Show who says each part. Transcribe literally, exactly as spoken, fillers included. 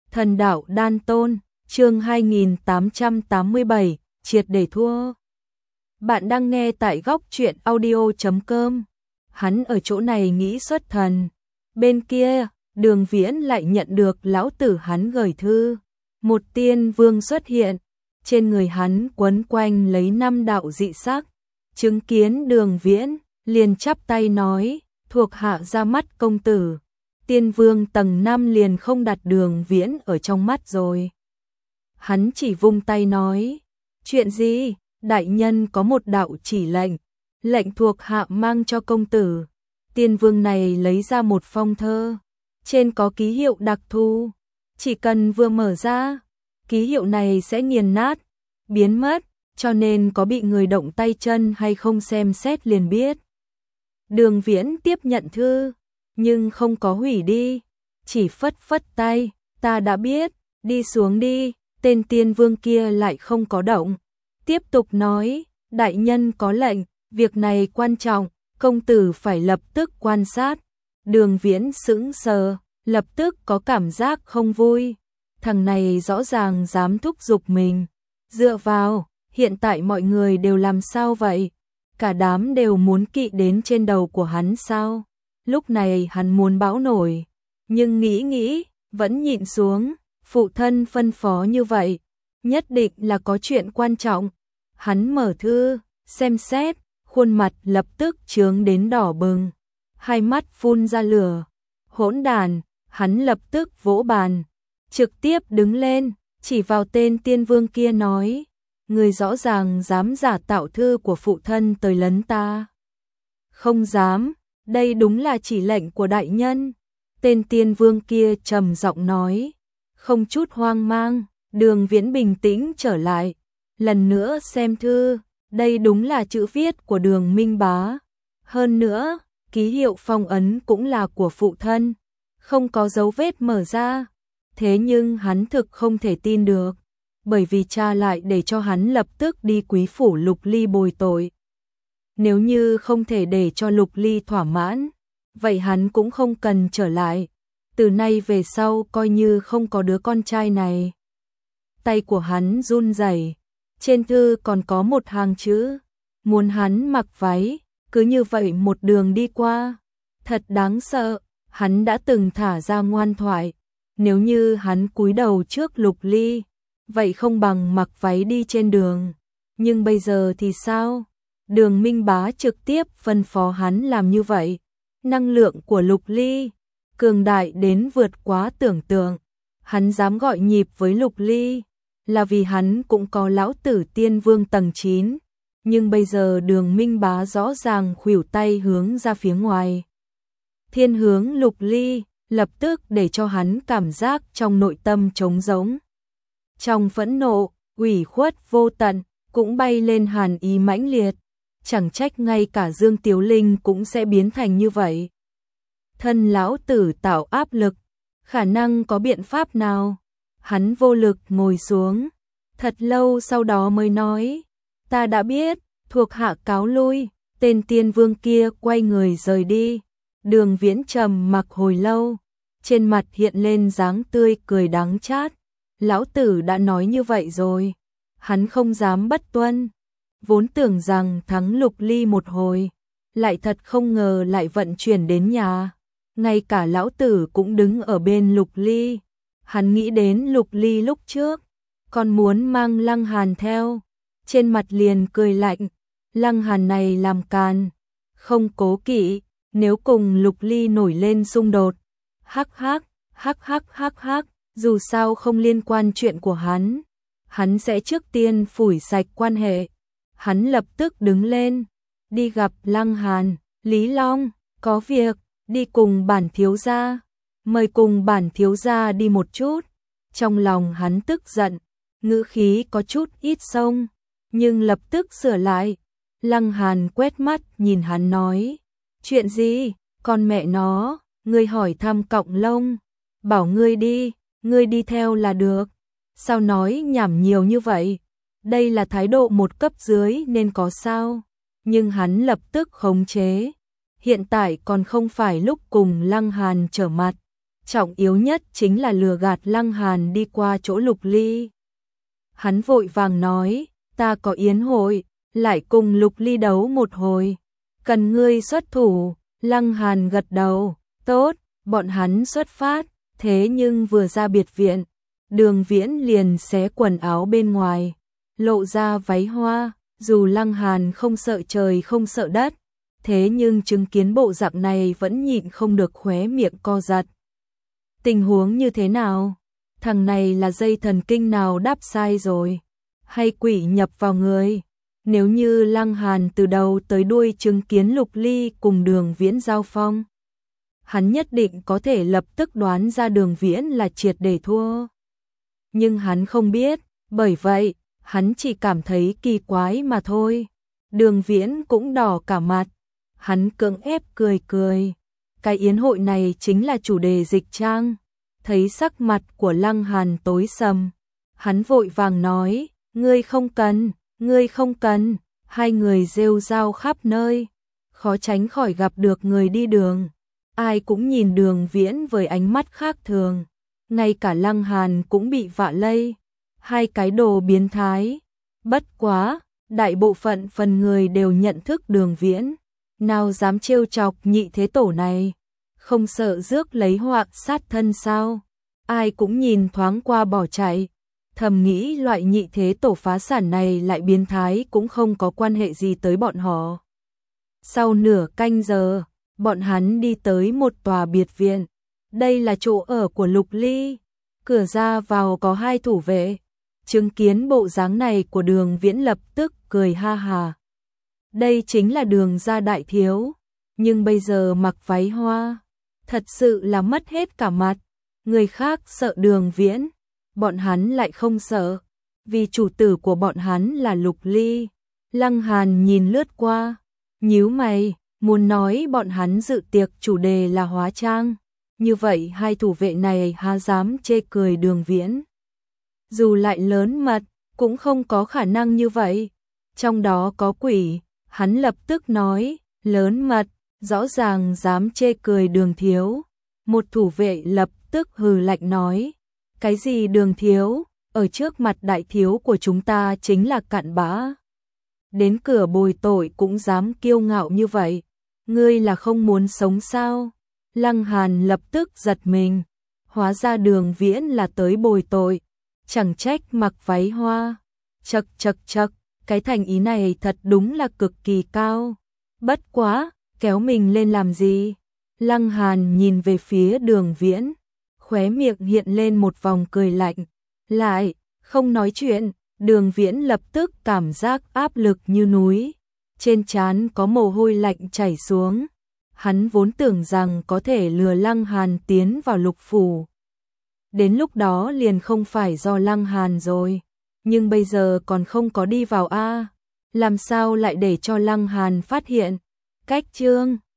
Speaker 1: Thần đạo đan tôn, chương hai nghìn tám trăm tám mươi bảy, triệt để thua. Bạn đang nghe tại góc truyện audio chấm com. Hắn ở chỗ này nghĩ xuất thần. Bên kia, Đường Viễn lại nhận được lão tử hắn gửi thư. Một tiên vương xuất hiện, trên người hắn quấn quanh lấy năm đạo dị sắc. Chứng kiến Đường Viễn, liền chắp tay nói, thuộc hạ ra mắt công tử. Tiên vương tầng năm liền không đặt Đường Viễn ở trong mắt rồi. Hắn chỉ vung tay nói, chuyện gì, đại nhân có một đạo chỉ lệnh, lệnh thuộc hạ mang cho công tử. Tiên vương này lấy ra một phong thơ, trên có ký hiệu đặc thù, chỉ cần vừa mở ra, ký hiệu này sẽ nghiền nát, biến mất, cho nên có bị người động tay chân hay không xem xét liền biết. Đường Viễn tiếp nhận thư, nhưng không có hủy đi, chỉ phất phất tay, ta đã biết, đi xuống đi. Tên tiên vương kia lại không có động, tiếp tục nói, đại nhân có lệnh, việc này quan trọng, công tử phải lập tức quan sát. Đường Viễn sững sờ, lập tức có cảm giác không vui, thằng này rõ ràng dám thúc giục mình, dựa vào, hiện tại mọi người đều làm sao vậy, cả đám đều muốn kỵ đến trên đầu của hắn sao, lúc này hắn muốn bão nổi, nhưng nghĩ nghĩ, vẫn nhịn xuống. Phụ thân phân phó như vậy, nhất định là có chuyện quan trọng. Hắn mở thư, xem xét, khuôn mặt lập tức chướng đến đỏ bừng, hai mắt phun ra lửa. Hỗn đàn, hắn lập tức vỗ bàn, trực tiếp đứng lên, chỉ vào tên tiên vương kia nói, người rõ ràng dám giả tạo thư của phụ thân tới lấn ta. Không dám, đây đúng là chỉ lệnh của đại nhân. Tên tiên vương kia trầm giọng nói. Không chút hoang mang, Đường Viễn bình tĩnh trở lại, lần nữa xem thư, đây đúng là chữ viết của Đường Minh Bá. Hơn nữa, ký hiệu phong ấn cũng là của phụ thân, không có dấu vết mở ra. Thế nhưng hắn thực không thể tin được, bởi vì cha lại để cho hắn lập tức đi quý phủ Lục Ly bồi tội. Nếu như không thể để cho Lục Ly thỏa mãn, vậy hắn cũng không cần trở lại. Từ nay về sau coi như không có đứa con trai này. Tay của hắn run rẩy, trên thư còn có một hàng chữ, muốn hắn mặc váy, cứ như vậy một đường đi qua. Thật đáng sợ, hắn đã từng thả ra ngoan thoại, nếu như hắn cúi đầu trước Lục Ly, vậy không bằng mặc váy đi trên đường. Nhưng bây giờ thì sao? Đường Minh Bá trực tiếp phân phó hắn làm như vậy. Năng lượng của Lục Ly cường đại đến vượt quá tưởng tượng, hắn dám gọi nhịp với Lục Ly, là vì hắn cũng có lão tử tiên vương tầng chín, nhưng bây giờ Đường Minh Bá rõ ràng khuỷu tay hướng ra phía ngoài. Thiên hướng Lục Ly, lập tức để cho hắn cảm giác trong nội tâm trống rỗng. Trong phẫn nộ, ủy khuất vô tận, cũng bay lên hàn ý mãnh liệt, chẳng trách ngay cả Dương Tiếu Linh cũng sẽ biến thành như vậy. Thân lão tử tạo áp lực, khả năng có biện pháp nào? Hắn vô lực ngồi xuống, thật lâu sau đó mới nói, ta đã biết, thuộc hạ cáo lui. Tên tiên vương kia quay người rời đi. Đường Viễn trầm mặc hồi lâu, trên mặt hiện lên dáng tươi cười đắng chát. Lão tử đã nói như vậy rồi, hắn không dám bất tuân. Vốn tưởng rằng thắng Lục Ly một hồi, lại thật không ngờ lại vận chuyển đến nhà. Ngay cả lão tử cũng đứng ở bên Lục Ly. Hắn nghĩ đến Lục Ly lúc trước, còn muốn mang Lăng Hàn theo. Trên mặt liền cười lạnh, Lăng Hàn này làm càn, không cố kỵ, nếu cùng Lục Ly nổi lên xung đột. Hắc hắc, hắc hắc hắc hắc, dù sao không liên quan chuyện của hắn. Hắn sẽ trước tiên phủi sạch quan hệ. Hắn lập tức đứng lên, đi gặp Lăng Hàn. Lý Long, có việc. Đi cùng bản thiếu gia, mời cùng bản thiếu gia đi một chút. Trong lòng hắn tức giận, ngữ khí có chút ít xông, nhưng lập tức sửa lại. Lăng Hàn quét mắt nhìn hắn nói, chuyện gì, con mẹ nó, ngươi hỏi thăm cọng lông, bảo ngươi đi, ngươi đi theo là được. Sao nói nhảm nhiều như vậy? Đây là thái độ một cấp dưới nên có sao? Nhưng hắn lập tức khống chế. Hiện tại còn không phải lúc cùng Lăng Hàn trở mặt, trọng yếu nhất chính là lừa gạt Lăng Hàn đi qua chỗ Lục Ly. Hắn vội vàng nói, ta có yến hội, lại cùng Lục Ly đấu một hồi, cần ngươi xuất thủ. Lăng Hàn gật đầu, tốt, bọn hắn xuất phát, thế nhưng vừa ra biệt viện, Đường Viễn liền xé quần áo bên ngoài, lộ ra váy hoa, dù Lăng Hàn không sợ trời không sợ đất, thế nhưng chứng kiến bộ dạng này vẫn nhịn không được khóe miệng co giật. Tình huống như thế nào? Thằng này là dây thần kinh nào đáp sai rồi? Hay quỷ nhập vào người? Nếu như Lăng Hàn từ đầu tới đuôi chứng kiến Lục Ly cùng Đường Viễn giao phong, hắn nhất định có thể lập tức đoán ra Đường Viễn là triệt để thua. Nhưng hắn không biết, bởi vậy, hắn chỉ cảm thấy kỳ quái mà thôi. Đường Viễn cũng đỏ cả mặt, hắn cưỡng ép cười cười. Cái yến hội này chính là chủ đề dịch trang. Thấy sắc mặt của Lăng Hàn tối sầm, hắn vội vàng nói, ngươi không cần, ngươi không cần. Hai người rêu rao khắp nơi, khó tránh khỏi gặp được người đi đường. Ai cũng nhìn Đường Viễn với ánh mắt khác thường, ngay cả Lăng Hàn cũng bị vạ lây. Hai cái đồ biến thái. Bất quá, đại bộ phận phần người đều nhận thức Đường Viễn, nào dám trêu chọc nhị thế tổ này, không sợ rước lấy họa sát thân sao? Ai cũng nhìn thoáng qua bỏ chạy, thầm nghĩ loại nhị thế tổ phá sản này lại biến thái cũng không có quan hệ gì tới bọn họ. Sau nửa canh giờ, bọn hắn đi tới một tòa biệt viện. Đây là chỗ ở của Lục Ly. Cửa ra vào có hai thủ vệ. Chứng kiến bộ dáng này của Đường Viễn lập tức cười ha hà. Đây chính là Đường gia đại thiếu, nhưng bây giờ mặc váy hoa, thật sự là mất hết cả mặt. Người khác sợ Đường Viễn, bọn hắn lại không sợ, vì chủ tử của bọn hắn là Lục Ly. Lăng Hàn nhìn lướt qua, nhíu mày, muốn nói bọn hắn dự tiệc chủ đề là hóa trang. Như vậy hai thủ vệ này há dám chê cười Đường Viễn. Dù lại lớn mật, cũng không có khả năng như vậy. Trong đó có quỷ, hắn lập tức nói, lớn mật, rõ ràng dám chê cười Đường thiếu. Một thủ vệ lập tức hừ lạnh nói, cái gì Đường thiếu, ở trước mặt đại thiếu của chúng ta chính là cặn bã. Đến cửa bồi tội cũng dám kiêu ngạo như vậy, ngươi là không muốn sống sao? Lăng Hàn lập tức giật mình, hóa ra Đường Viễn là tới bồi tội, chẳng trách mặc váy hoa. Chậc chậc chậc, cái thành ý này thật đúng là cực kỳ cao. Bất quá, kéo mình lên làm gì? Lăng Hàn nhìn về phía Đường Viễn, khóe miệng hiện lên một vòng cười lạnh. Lại, không nói chuyện, Đường Viễn lập tức cảm giác áp lực như núi, trên trán có mồ hôi lạnh chảy xuống. Hắn vốn tưởng rằng có thể lừa Lăng Hàn tiến vào Lục phủ, đến lúc đó liền không phải do Lăng Hàn rồi, nhưng bây giờ còn không có đi vào a, làm sao lại để cho Lăng Hàn phát hiện? Cách chương